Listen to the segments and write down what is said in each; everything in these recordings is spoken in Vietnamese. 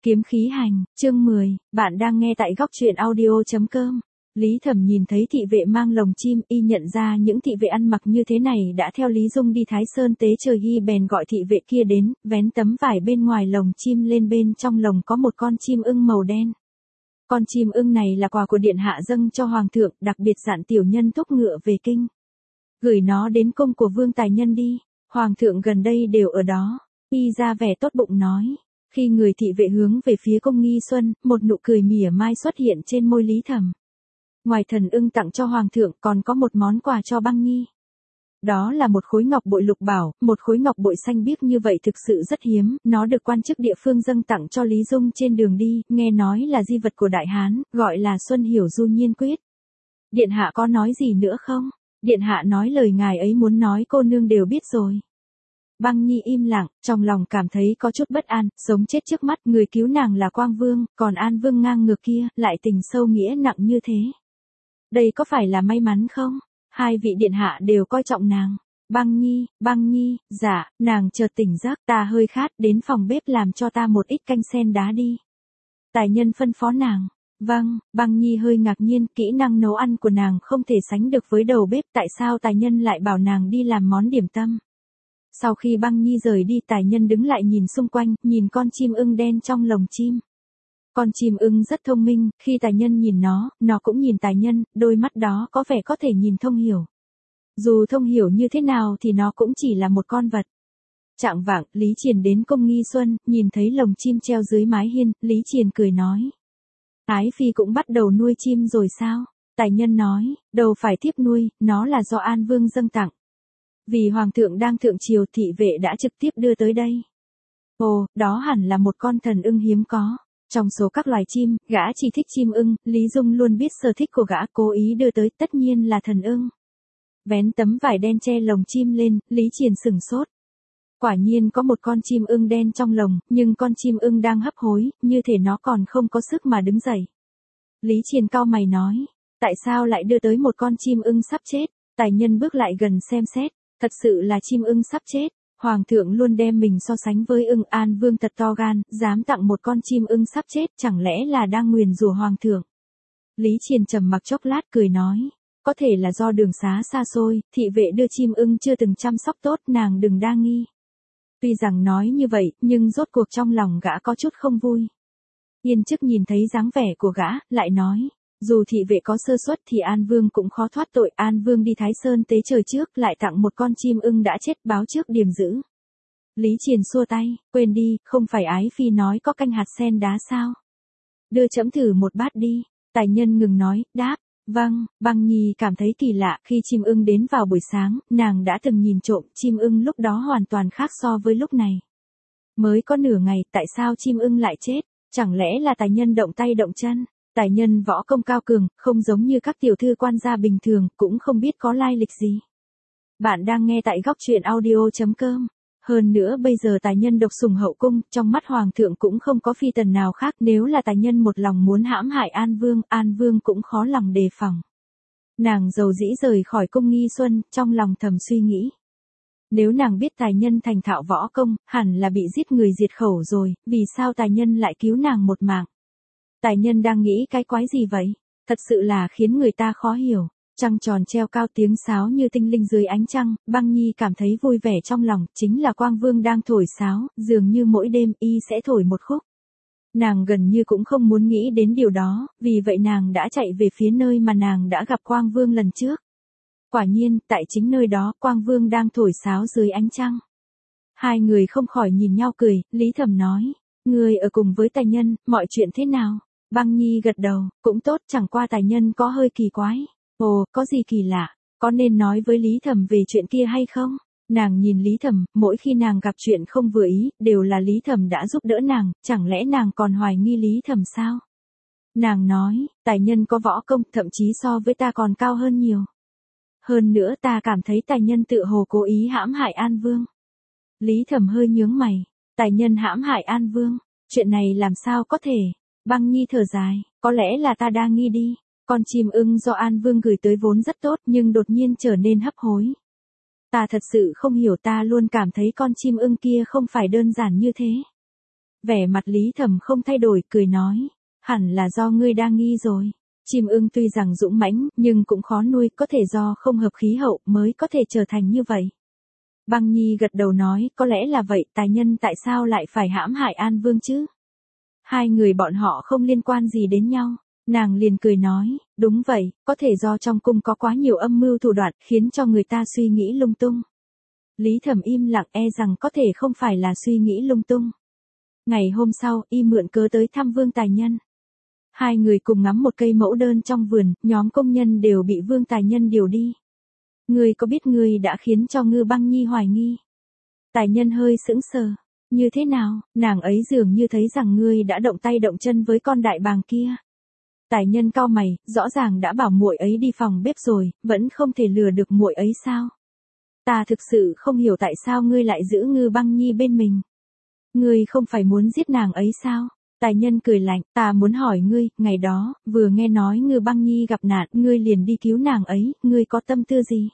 Kiếm khí hành, chương 10, bạn đang nghe tại góc truyện audio.com. Lý Thẩm nhìn thấy thị vệ mang lồng chim, y nhận ra những thị vệ ăn mặc như thế này đã theo Lý Dung đi Thái Sơn tế trời, y bèn gọi thị vệ kia đến, vén tấm vải bên ngoài lồng chim lên, bên trong lồng có một con chim ưng màu đen. Con chim ưng này là quà của điện hạ dâng cho hoàng thượng, đặc biệt dặn tiểu nhân thúc ngựa về kinh. Gửi nó đến cung của Vương Tài Nhân đi, hoàng thượng gần đây đều ở đó. Y ra vẻ tốt bụng nói. Khi người thị vệ hướng về phía cung Nghi Xuân, một nụ cười mỉa mai xuất hiện trên môi Lý Thẩm. Ngoài thần ưng tặng cho hoàng thượng còn có một món quà cho Băng Nhi. Đó là một khối ngọc bội lục bảo, một khối ngọc bội xanh biếc như vậy thực sự rất hiếm, nó được quan chức địa phương dâng tặng cho Lý Dung trên đường đi, nghe nói là di vật của Đại Hán, gọi là Xuân Hiểu Du Nhiên Quyết. Điện hạ có nói gì nữa không? Điện hạ nói lời ngài ấy muốn nói cô nương đều biết rồi. Băng Nhi im lặng, trong lòng cảm thấy có chút bất an, sống chết trước mắt, người cứu nàng là Quang Vương, còn An Vương ngang ngược kia, lại tình sâu nghĩa nặng như thế. Đây có phải là may mắn không? Hai vị điện hạ đều coi trọng nàng. Băng Nhi, dạ, nàng chợt tỉnh giấc, ta hơi khát, đến phòng bếp làm cho ta một ít canh sen đá đi. Tài nhân phân phó nàng. Vâng, Băng Nhi hơi ngạc nhiên, kỹ năng nấu ăn của nàng không thể sánh được với đầu bếp, tại sao tài nhân lại bảo nàng đi làm món điểm tâm? Sau khi Băng Nhi rời đi, tài nhân đứng lại nhìn xung quanh, nhìn con chim ưng đen trong lồng chim. Con chim ưng rất thông minh, khi tài nhân nhìn nó cũng nhìn tài nhân, đôi mắt đó có vẻ có thể nhìn thông hiểu. Dù thông hiểu như thế nào thì nó cũng chỉ là một con vật. Chạng vạng, Lý Triền đến cung Nghi Xuân, nhìn thấy lồng chim treo dưới mái hiên, Lý Triền cười nói. Ái phi cũng bắt đầu nuôi chim rồi sao? Tài nhân nói, đâu phải thiếp nuôi, nó là do An Vương dâng tặng. Vì hoàng thượng đang thượng triều, thị vệ đã trực tiếp đưa tới đây. Ồ, đó hẳn là một con thần ưng hiếm có. Trong số các loài chim, gã chỉ thích chim ưng, Lý Dung luôn biết sở thích của gã, cố ý đưa tới, tất nhiên là thần ưng. Vén tấm vải đen che lồng chim lên, Lý Triền sửng sốt. Quả nhiên có một con chim ưng đen trong lồng, nhưng con chim ưng đang hấp hối, như thể nó còn không có sức mà đứng dậy. Lý Triền cau mày nói, tại sao lại đưa tới một con chim ưng sắp chết? Tài nhân bước lại gần xem xét, thật sự là chim ưng sắp chết. Hoàng thượng luôn đem mình so sánh với ưng, An Vương thật to gan, dám tặng một con chim ưng sắp chết, chẳng lẽ là đang nguyền rủa hoàng thượng? Lý Triền trầm mặc chốc lát cười nói, có thể là do đường xá xa xôi, thị vệ đưa chim ưng chưa từng chăm sóc tốt, nàng đừng đa nghi. Tuy rằng nói như vậy, nhưng rốt cuộc trong lòng gã có chút không vui. Yên chức nhìn thấy dáng vẻ của gã, lại nói, dù thị vệ có sơ suất thì An Vương cũng khó thoát tội. An Vương đi Thái Sơn tế trời trước, lại tặng một con chim ưng đã chết, báo trước điềm dữ. Lý Triền xua tay, quên đi, không phải ái phi nói có canh hạt sen đá sao? Đưa trẫm thử một bát đi. Tài nhân ngừng nói, đáp, vâng. Băng Nhi cảm thấy kỳ lạ, khi chim ưng đến vào buổi sáng, nàng đã từng nhìn trộm, chim ưng lúc đó hoàn toàn khác so với lúc này. Mới có nửa ngày, tại sao chim ưng lại chết? Chẳng lẽ là tài nhân động tay động chân? Tài nhân võ công cao cường, không giống như các tiểu thư quan gia bình thường, cũng không biết có lai lịch gì. Bạn đang nghe tại góc truyện audio.com. Hơn nữa bây giờ tài nhân độc sủng hậu cung, trong mắt hoàng thượng cũng không có phi tần nào khác, nếu là tài nhân một lòng muốn hãm hại An Vương cũng khó lòng đề phòng. Nàng dầu dĩ rời khỏi cung Nghi Xuân, trong lòng thầm suy nghĩ. Nếu nàng biết tài nhân thành thạo võ công, hẳn là bị giết người diệt khẩu rồi, vì sao tài nhân lại cứu nàng một mạng? Tài nhân đang nghĩ cái quái gì vậy? Thật sự là khiến người ta khó hiểu. Trăng tròn treo cao tiếng sáo như tinh linh dưới ánh trăng, Băng Nhi cảm thấy vui vẻ trong lòng, chính là Quang Vương đang thổi sáo, dường như mỗi đêm y sẽ thổi một khúc. Nàng gần như cũng không muốn nghĩ đến điều đó, vì vậy nàng đã chạy về phía nơi mà nàng đã gặp Quang Vương lần trước. Quả nhiên, tại chính nơi đó, Quang Vương đang thổi sáo dưới ánh trăng. Hai người không khỏi nhìn nhau cười, Lý Thẩm nói, người ở cùng với tài nhân, mọi chuyện thế nào? Băng Nhi gật đầu, cũng tốt, chẳng qua tài nhân có hơi kỳ quái. Ồ, có gì kỳ lạ, có nên nói với Lý Thẩm về chuyện kia hay không? Nàng nhìn Lý Thẩm, mỗi khi nàng gặp chuyện không vừa ý, đều là Lý Thẩm đã giúp đỡ nàng, chẳng lẽ nàng còn hoài nghi Lý Thẩm sao? Nàng nói, tài nhân có võ công, thậm chí so với ta còn cao hơn nhiều. Hơn nữa ta cảm thấy tài nhân tự hồ cố ý hãm hại An Vương. Lý Thẩm hơi nhướng mày, tài nhân hãm hại An Vương, chuyện này làm sao có thể? Băng Nhi thở dài, có lẽ là ta đa nghi đi. Con chim ưng do An Vương gửi tới vốn rất tốt nhưng đột nhiên trở nên hấp hối. Ta thật sự không hiểu, ta luôn cảm thấy con chim ưng kia không phải đơn giản như thế. Vẻ mặt Lý Thẩm không thay đổi, cười nói, hẳn là do ngươi đa nghi rồi. Chim ưng tuy rằng dũng mãnh, nhưng cũng khó nuôi, có thể do không hợp khí hậu mới có thể trở thành như vậy. Băng Nhi gật đầu nói, có lẽ là vậy, tài nhân tại sao lại phải hãm hại An Vương chứ? Hai người bọn họ không liên quan gì đến nhau. Nàng liền cười nói, đúng vậy, có thể do trong cung có quá nhiều âm mưu thủ đoạn, khiến cho người ta suy nghĩ lung tung. Lý Thẩm im lặng, e rằng có thể không phải là suy nghĩ lung tung. Ngày hôm sau, y mượn cớ tới thăm Vương Tài Nhân. Hai người cùng ngắm một cây mẫu đơn trong vườn, nhóm công nhân đều bị Vương Tài Nhân điều đi. Ngươi có biết ngươi đã khiến cho Ngư Băng Nhi hoài nghi? Tài Nhân hơi sững sờ. Như thế nào, nàng ấy dường như thấy rằng ngươi đã động tay động chân với con đại bàng kia. Tài Nhân cau mày, rõ ràng đã bảo muội ấy đi phòng bếp rồi, vẫn không thể lừa được muội ấy sao? Ta thực sự không hiểu tại sao ngươi lại giữ Ngư Băng Nhi bên mình. Ngươi không phải muốn giết nàng ấy sao? Tài Nhân cười lạnh, ta muốn hỏi ngươi, ngày đó, vừa nghe nói Ngư Băng Nhi gặp nạn, ngươi liền đi cứu nàng ấy, ngươi có tâm tư gì?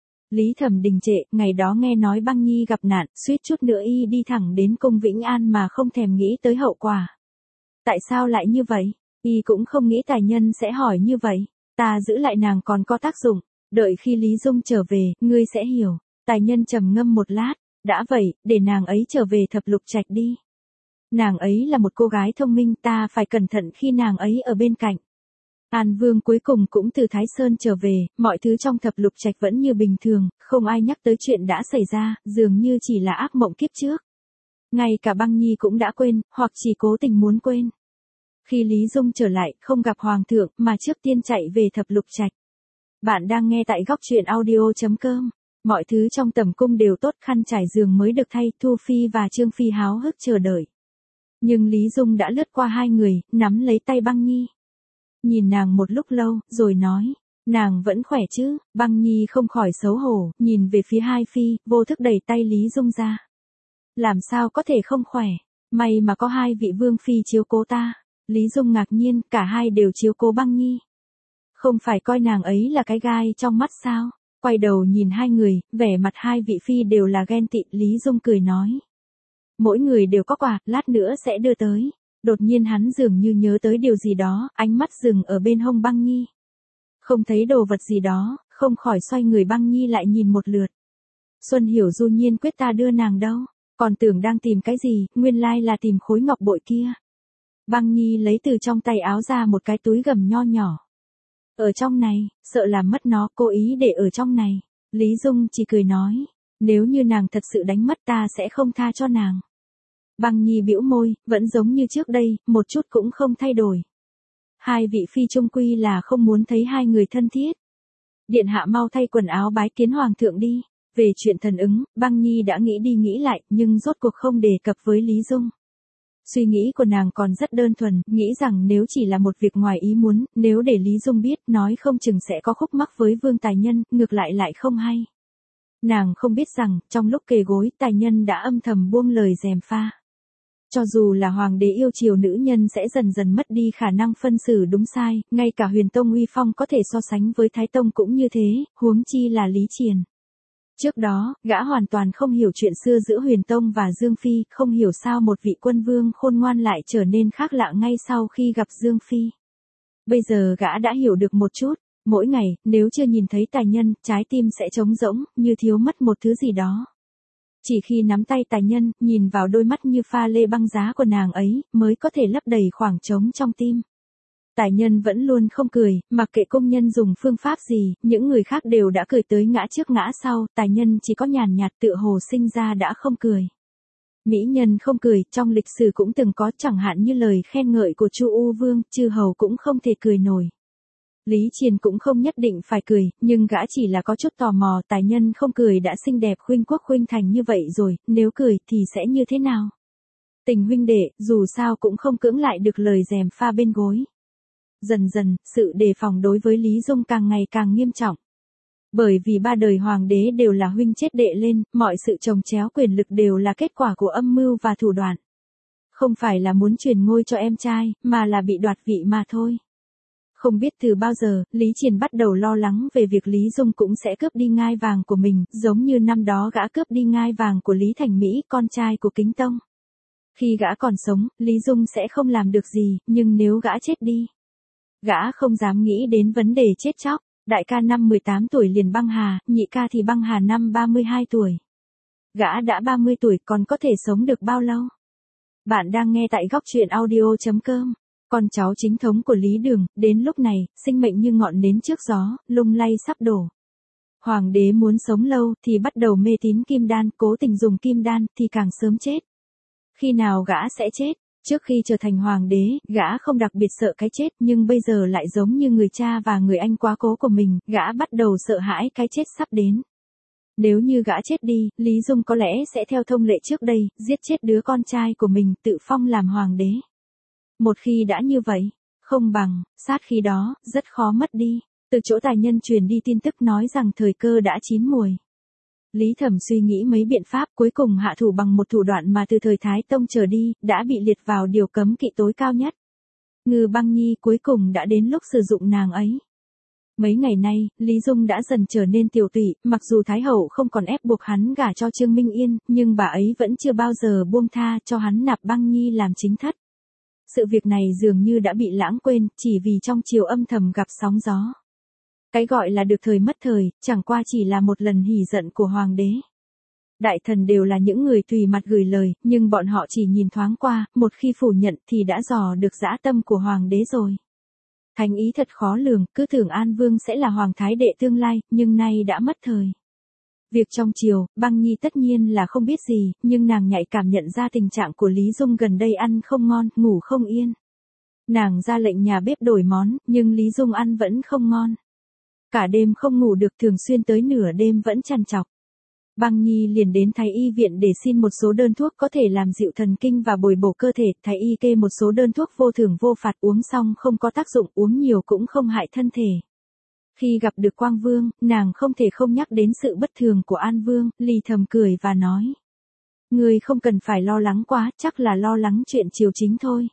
Lý Thẩm đình trệ, ngày đó nghe nói Băng Nhi gặp nạn, suýt chút nữa y đi thẳng đến cung Vĩnh An mà không thèm nghĩ tới hậu quả. Tại sao lại như vậy? Y cũng không nghĩ Tài Nhân sẽ hỏi như vậy. Ta giữ lại nàng còn có tác dụng, đợi khi Lý Dung trở về, ngươi sẽ hiểu. Tài Nhân trầm ngâm một lát, đã vậy, để nàng ấy trở về Thập Lục Trạch đi. Nàng ấy là một cô gái thông minh, ta phải cẩn thận khi nàng ấy ở bên cạnh. An Vương cuối cùng cũng từ Thái Sơn trở về, mọi thứ trong Thập Lục Trạch vẫn như bình thường, không ai nhắc tới chuyện đã xảy ra, dường như chỉ là ác mộng kiếp trước. Ngay cả Băng Nhi cũng đã quên, hoặc chỉ cố tình muốn quên. Khi Lý Dung trở lại, không gặp Hoàng thượng, mà trước tiên chạy về Thập Lục Trạch. Bạn đang nghe tại góc truyện audio.com. Mọi thứ trong tầm cung đều tốt, khăn trải giường mới được thay, Thu Phi và Trương Phi háo hức chờ đợi. Nhưng Lý Dung đã lướt qua hai người, nắm lấy tay Băng Nhi. Nhìn nàng một lúc lâu, rồi nói, nàng vẫn khỏe chứ? Băng Nhi không khỏi xấu hổ, nhìn về phía hai phi, vô thức đẩy tay Lý Dung ra. Làm sao có thể không khỏe? May mà có hai vị vương phi chiếu cố ta. Lý Dung ngạc nhiên, cả hai đều chiếu cố Băng Nhi. Không phải coi nàng ấy là cái gai trong mắt sao? Quay đầu nhìn hai người, vẻ mặt hai vị phi đều là ghen tị, Lý Dung cười nói. Mỗi người đều có quà, lát nữa sẽ đưa tới. Đột nhiên hắn dường như nhớ tới điều gì đó, ánh mắt dừng ở bên hông Băng Nhi. Không thấy đồ vật gì đó, không khỏi xoay người Băng Nhi lại nhìn một lượt. Xuân Hiểu Du nhiên quyết ta đưa nàng đâu, còn tưởng đang tìm cái gì, nguyên lai là tìm khối ngọc bội kia. Băng Nhi lấy từ trong tay áo ra một cái túi gầm nho nhỏ. Ở trong này, sợ làm mất nó, cố ý để ở trong này. Lý Dung chỉ cười nói, nếu như nàng thật sự đánh mất ta sẽ không tha cho nàng. Băng Nhi bĩu môi, vẫn giống như trước đây, một chút cũng không thay đổi. Hai vị phi trung quy là không muốn thấy hai người thân thiết. Điện hạ mau thay quần áo bái kiến hoàng thượng đi. Về chuyện thần ứng, Băng Nhi đã nghĩ đi nghĩ lại, nhưng rốt cuộc không đề cập với Lý Dung. Suy nghĩ của nàng còn rất đơn thuần, nghĩ rằng nếu chỉ là một việc ngoài ý muốn, nếu để Lý Dung biết, nói không chừng sẽ có khúc mắc với Vương Tài Nhân, ngược lại không hay. Nàng không biết rằng, trong lúc kề gối, Tài Nhân đã âm thầm buông lời gièm pha. Cho dù là hoàng đế yêu chiều nữ nhân sẽ dần dần mất đi khả năng phân xử đúng sai, ngay cả Huyền Tông uy phong có thể so sánh với Thái Tông cũng như thế, huống chi là Lý Triền. Trước đó, gã hoàn toàn không hiểu chuyện xưa giữa Huyền Tông và Dương Phi, không hiểu sao một vị quân vương khôn ngoan lại trở nên khác lạ ngay sau khi gặp Dương Phi. Bây giờ gã đã hiểu được một chút, mỗi ngày, nếu chưa nhìn thấy Tài Nhân, trái tim sẽ trống rỗng, như thiếu mất một thứ gì đó. Chỉ khi nắm tay Tài Nhân, nhìn vào đôi mắt như pha lê băng giá của nàng ấy, mới có thể lấp đầy khoảng trống trong tim. Tài Nhân vẫn luôn không cười, mặc kệ công nhân dùng phương pháp gì, những người khác đều đã cười tới ngã trước ngã sau, Tài Nhân chỉ có nhàn nhạt tựa hồ sinh ra đã không cười. Mỹ nhân không cười, trong lịch sử cũng từng có, chẳng hạn như lời khen ngợi của Chu U Vương, chư hầu cũng không thể cười nổi. Lý Triền cũng không nhất định phải cười, nhưng gã chỉ là có chút tò mò, Tài Nhân không cười đã xinh đẹp khuynh quốc khuynh thành như vậy rồi, nếu cười thì sẽ như thế nào? Tình huynh đệ, dù sao cũng không cưỡng lại được lời gièm pha bên gối. Dần dần, sự đề phòng đối với Lý Dung càng ngày càng nghiêm trọng. Bởi vì ba đời hoàng đế đều là huynh chết đệ lên, mọi sự chồng chéo quyền lực đều là kết quả của âm mưu và thủ đoạn. Không phải là muốn truyền ngôi cho em trai, mà là bị đoạt vị mà thôi. Không biết từ bao giờ, Lý Triền bắt đầu lo lắng về việc Lý Dung cũng sẽ cướp đi ngai vàng của mình, giống như năm đó gã cướp đi ngai vàng của Lý Thành Mỹ, con trai của Kính Tông. Khi gã còn sống, Lý Dung sẽ không làm được gì, nhưng nếu gã chết đi, gã không dám nghĩ đến vấn đề chết chóc. Đại ca năm 18 tuổi liền băng hà, nhị ca thì băng hà năm 32 tuổi. Gã đã 30 tuổi còn có thể sống được bao lâu? Bạn đang nghe tại góc truyện audio.com. Con cháu chính thống của Lý Đường, đến lúc này, sinh mệnh như ngọn nến trước gió, lung lay sắp đổ. Hoàng đế muốn sống lâu thì bắt đầu mê tín kim đan, cố tình dùng kim đan thì càng sớm chết. Khi nào gã sẽ chết? Trước khi trở thành hoàng đế, gã không đặc biệt sợ cái chết, nhưng bây giờ lại giống như người cha và người anh quá cố của mình, gã bắt đầu sợ hãi cái chết sắp đến. Nếu như gã chết đi, Lý Dung có lẽ sẽ theo thông lệ trước đây, giết chết đứa con trai của mình, tự phong làm hoàng đế. Một khi đã như vậy, không bằng, sát khí đó, rất khó mất đi. Từ chỗ tài nhân truyền đi tin tức nói rằng thời cơ đã chín muồi. Lý Thẩm suy nghĩ mấy biện pháp, cuối cùng hạ thủ bằng một thủ đoạn mà từ thời Thái Tông trở đi, đã bị liệt vào điều cấm kỵ tối cao nhất. Ngư Băng Nhi cuối cùng đã đến lúc sử dụng nàng ấy. Mấy ngày nay, Lý Dung đã dần trở nên tiểu tụy, mặc dù Thái Hậu không còn ép buộc hắn gả cho Trương Minh Yên, nhưng bà ấy vẫn chưa bao giờ buông tha cho hắn nạp Băng Nhi làm chính thất. Sự việc này dường như đã bị lãng quên, chỉ vì trong triều âm thầm gặp sóng gió. Cái gọi là được thời mất thời, chẳng qua chỉ là một lần hỉ giận của hoàng đế. Đại thần đều là những người tùy mặt gửi lời, nhưng bọn họ chỉ nhìn thoáng qua, một khi phủ nhận thì đã dò được dã tâm của hoàng đế rồi. Thánh ý thật khó lường, cứ tưởng An Vương sẽ là hoàng thái đệ tương lai, nhưng nay đã mất thời. Việc trong triều, Băng Nhi tất nhiên là không biết gì, nhưng nàng nhạy cảm nhận ra tình trạng của Lý Dung gần đây ăn không ngon, ngủ không yên. Nàng ra lệnh nhà bếp đổi món, nhưng Lý Dung ăn vẫn không ngon. Cả đêm không ngủ được, thường xuyên tới nửa đêm vẫn trằn trọc. Băng Nhi liền đến Thái y viện để xin một số đơn thuốc có thể làm dịu thần kinh và bồi bổ cơ thể. Thái y kê một số đơn thuốc vô thưởng vô phạt, uống xong không có tác dụng, uống nhiều cũng không hại thân thể. Khi gặp được Quang Vương, nàng không thể không nhắc đến sự bất thường của An Vương, Lý Thẩm cười và nói. Ngươi không cần phải lo lắng quá, chắc là lo lắng chuyện triều chính thôi.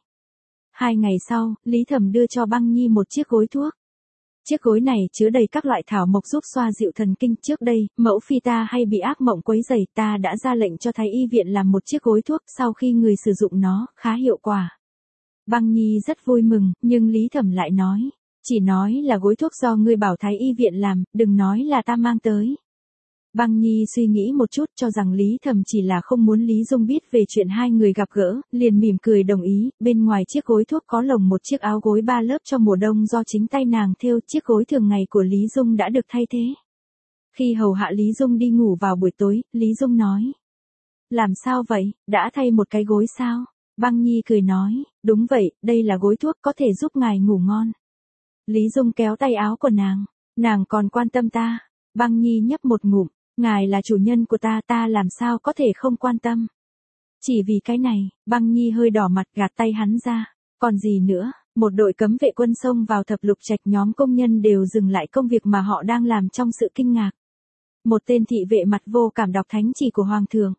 2 ngày sau, Lý Thẩm đưa cho Băng Nhi một chiếc gối thuốc. Chiếc gối này chứa đầy các loại thảo mộc giúp xoa dịu thần kinh. Trước đây, mẫu phi ta hay bị ác mộng quấy rầy, ta đã ra lệnh cho Thái y viện làm một chiếc gối thuốc, sau khi người sử dụng nó, khá hiệu quả. Băng Nhi rất vui mừng, nhưng Lý Thẩm lại nói. Chỉ nói là gối thuốc do ngươi bảo Thái y viện làm, đừng nói là ta mang tới. Băng Nhi suy nghĩ một chút, cho rằng Lý Thẩm chỉ là không muốn Lý Dung biết về chuyện hai người gặp gỡ, liền mỉm cười đồng ý. Bên ngoài chiếc gối thuốc có lồng một chiếc áo gối 3 lớp cho mùa đông do chính tay nàng thêu. Chiếc gối thường ngày của Lý Dung đã được thay thế. Khi hầu hạ Lý Dung đi ngủ vào buổi tối, Lý Dung nói. Làm sao vậy, đã thay một cái gối sao? Băng Nhi cười nói, đúng vậy, đây là gối thuốc có thể giúp ngài ngủ ngon. Lý Dung kéo tay áo của nàng còn quan tâm ta. Băng Nhi nhấp một ngụm. Ngài là chủ nhân của ta, ta làm sao có thể không quan tâm. Chỉ vì cái này, Băng Nhi hơi đỏ mặt gạt tay hắn ra. Còn gì nữa, một đội cấm vệ quân xông vào Thập Lục Trạch, nhóm công nhân đều dừng lại công việc mà họ đang làm trong sự kinh ngạc. Một tên thị vệ mặt vô cảm đọc thánh chỉ của Hoàng thượng.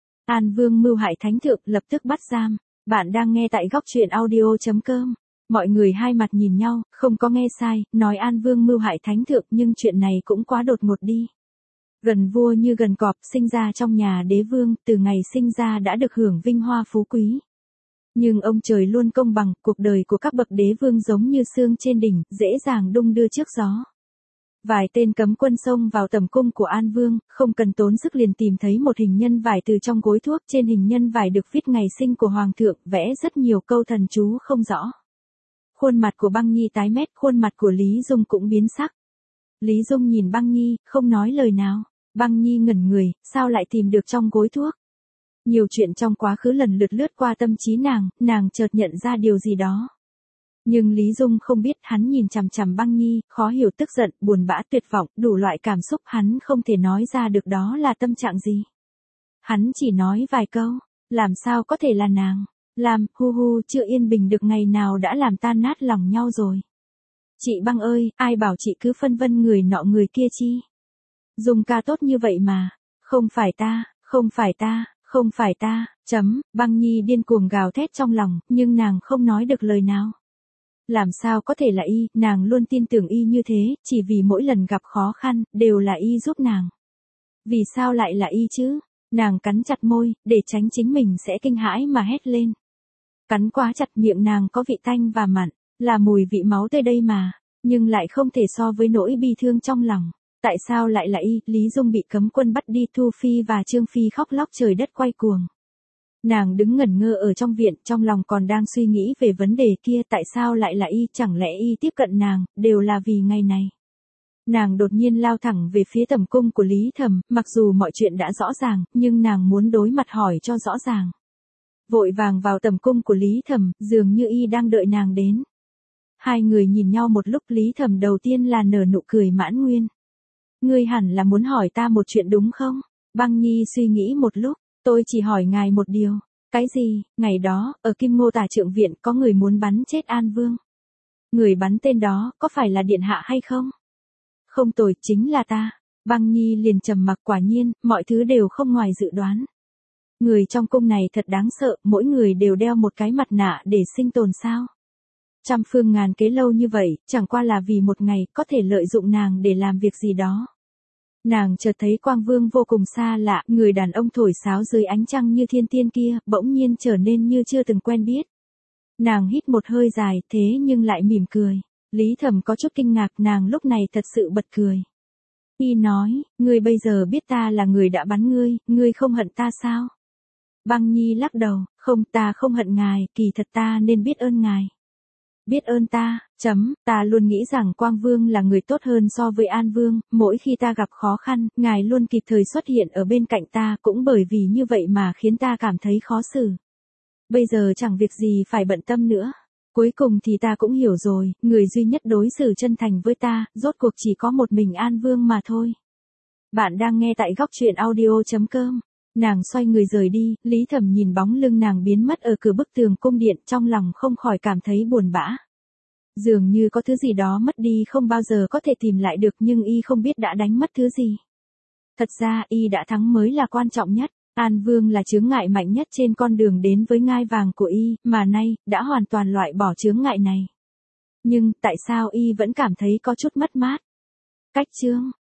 An Vương mưu hại thánh thượng, lập tức bắt giam. Bạn đang nghe tại góc truyện audio.com. Mọi người hai mặt nhìn nhau, không có nghe sai, nói An Vương mưu hại thánh thượng, nhưng chuyện này cũng quá đột ngột đi. Gần vua như gần cọp, sinh ra trong nhà đế vương, từ ngày sinh ra đã được hưởng vinh hoa phú quý. Nhưng ông trời luôn công bằng, cuộc đời của các bậc đế vương giống như sương trên đỉnh, dễ dàng đung đưa trước gió. Vài tên cấm quân xông vào tầm cung của An Vương, không cần tốn sức liền tìm thấy một hình nhân vải từ trong gối thuốc. Trên hình nhân vải được viết ngày sinh của Hoàng thượng, vẽ rất nhiều câu thần chú không rõ. Khuôn mặt của Băng Nhi tái mét, khuôn mặt của Lý Dung cũng biến sắc. Lý Dung nhìn Băng Nhi, không nói lời nào. Băng Nhi ngẩn người, sao lại tìm được trong gối thuốc? Nhiều chuyện trong quá khứ lần lượt lướt qua tâm trí nàng chợt nhận ra điều gì đó. Nhưng Lý Dung không biết, hắn nhìn chằm chằm Băng Nhi, khó hiểu, tức giận, buồn bã, tuyệt vọng, đủ loại cảm xúc, hắn không thể nói ra được đó là tâm trạng gì. Hắn chỉ nói vài câu, làm sao có thể là nàng? Làm, hu, chưa yên bình được ngày nào đã làm tan nát lòng nhau rồi. Chị Băng ơi, ai bảo chị cứ phân vân người nọ người kia chi? Dung ca tốt như vậy mà. Không phải ta, không phải ta, không phải ta, Băng Nhi điên cuồng gào thét trong lòng, nhưng nàng không nói được lời nào. Làm sao có thể là y, nàng luôn tin tưởng y như thế, chỉ vì mỗi lần gặp khó khăn, đều là y giúp nàng. Vì sao lại là y chứ? Nàng cắn chặt môi, để tránh chính mình sẽ kinh hãi mà hét lên. Cắn quá chặt miệng nàng có vị tanh và mặn, là mùi vị máu tươi đây mà, nhưng lại không thể so với nỗi bi thương trong lòng. Tại sao lại là y? Lý Dung bị cấm quân bắt đi, Thu Phi và Trương Phi khóc lóc trời đất quay cuồng. Nàng đứng ngẩn ngơ ở trong viện, trong lòng còn đang suy nghĩ về vấn đề kia, tại sao lại là y, chẳng lẽ y tiếp cận nàng, đều là vì ngày này. Nàng đột nhiên lao thẳng về phía tầm cung của Lý Thầm, mặc dù mọi chuyện đã rõ ràng, nhưng nàng muốn đối mặt hỏi cho rõ ràng. Vội vàng vào tầm cung của Lý Thầm, dường như y đang đợi nàng đến. Hai người nhìn nhau một lúc, Lý Thầm đầu tiên là nở nụ cười mãn nguyên. Ngươi hẳn là muốn hỏi ta một chuyện đúng không? Băng Nhi suy nghĩ một lúc, tôi chỉ hỏi ngài một điều. Cái gì? Ngày đó, ở Kim Ngô Tả Trượng Viện có người muốn bắn chết An Vương. Người bắn tên đó, có phải là điện hạ hay không? Không tồi, chính là ta. Băng Nhi liền trầm mặc, quả nhiên, mọi thứ đều không ngoài dự đoán. Người trong cung này thật đáng sợ, mỗi người đều đeo một cái mặt nạ để sinh tồn sao? Trăm phương ngàn kế lâu như vậy, chẳng qua là vì một ngày có thể lợi dụng nàng để làm việc gì đó. Nàng chợt thấy Quang Vương vô cùng xa lạ, người đàn ông thổi sáo dưới ánh trăng như thiên tiên kia, bỗng nhiên trở nên như chưa từng quen biết. Nàng hít một hơi dài, thế nhưng lại mỉm cười. Lý Thầm có chút kinh ngạc, nàng lúc này thật sự bật cười. Y nói, ngươi bây giờ biết ta là người đã bắn ngươi không hận ta sao? Băng Nhi lắc đầu, không, ta không hận ngài, kỳ thật ta nên biết ơn ngài. Biết ơn ta, ta luôn nghĩ rằng Quang Vương là người tốt hơn so với An Vương, mỗi khi ta gặp khó khăn, ngài luôn kịp thời xuất hiện ở bên cạnh ta, cũng bởi vì như vậy mà khiến ta cảm thấy khó xử. Bây giờ chẳng việc gì phải bận tâm nữa. Cuối cùng thì ta cũng hiểu rồi, người duy nhất đối xử chân thành với ta, rốt cuộc chỉ có một mình An Vương mà thôi. Bạn đang nghe tại góc truyện audio.com. Nàng xoay người rời đi, Lý Thầm nhìn bóng lưng nàng biến mất ở cửa bức tường cung điện, trong lòng không khỏi cảm thấy buồn bã. Dường như có thứ gì đó mất đi không bao giờ có thể tìm lại được, nhưng y không biết đã đánh mất thứ gì. Thật ra y đã thắng mới là quan trọng nhất. An Vương là chướng ngại mạnh nhất trên con đường đến với ngai vàng của y, mà nay, đã hoàn toàn loại bỏ chướng ngại này. Nhưng, tại sao y vẫn cảm thấy có chút mất mát? Cách chương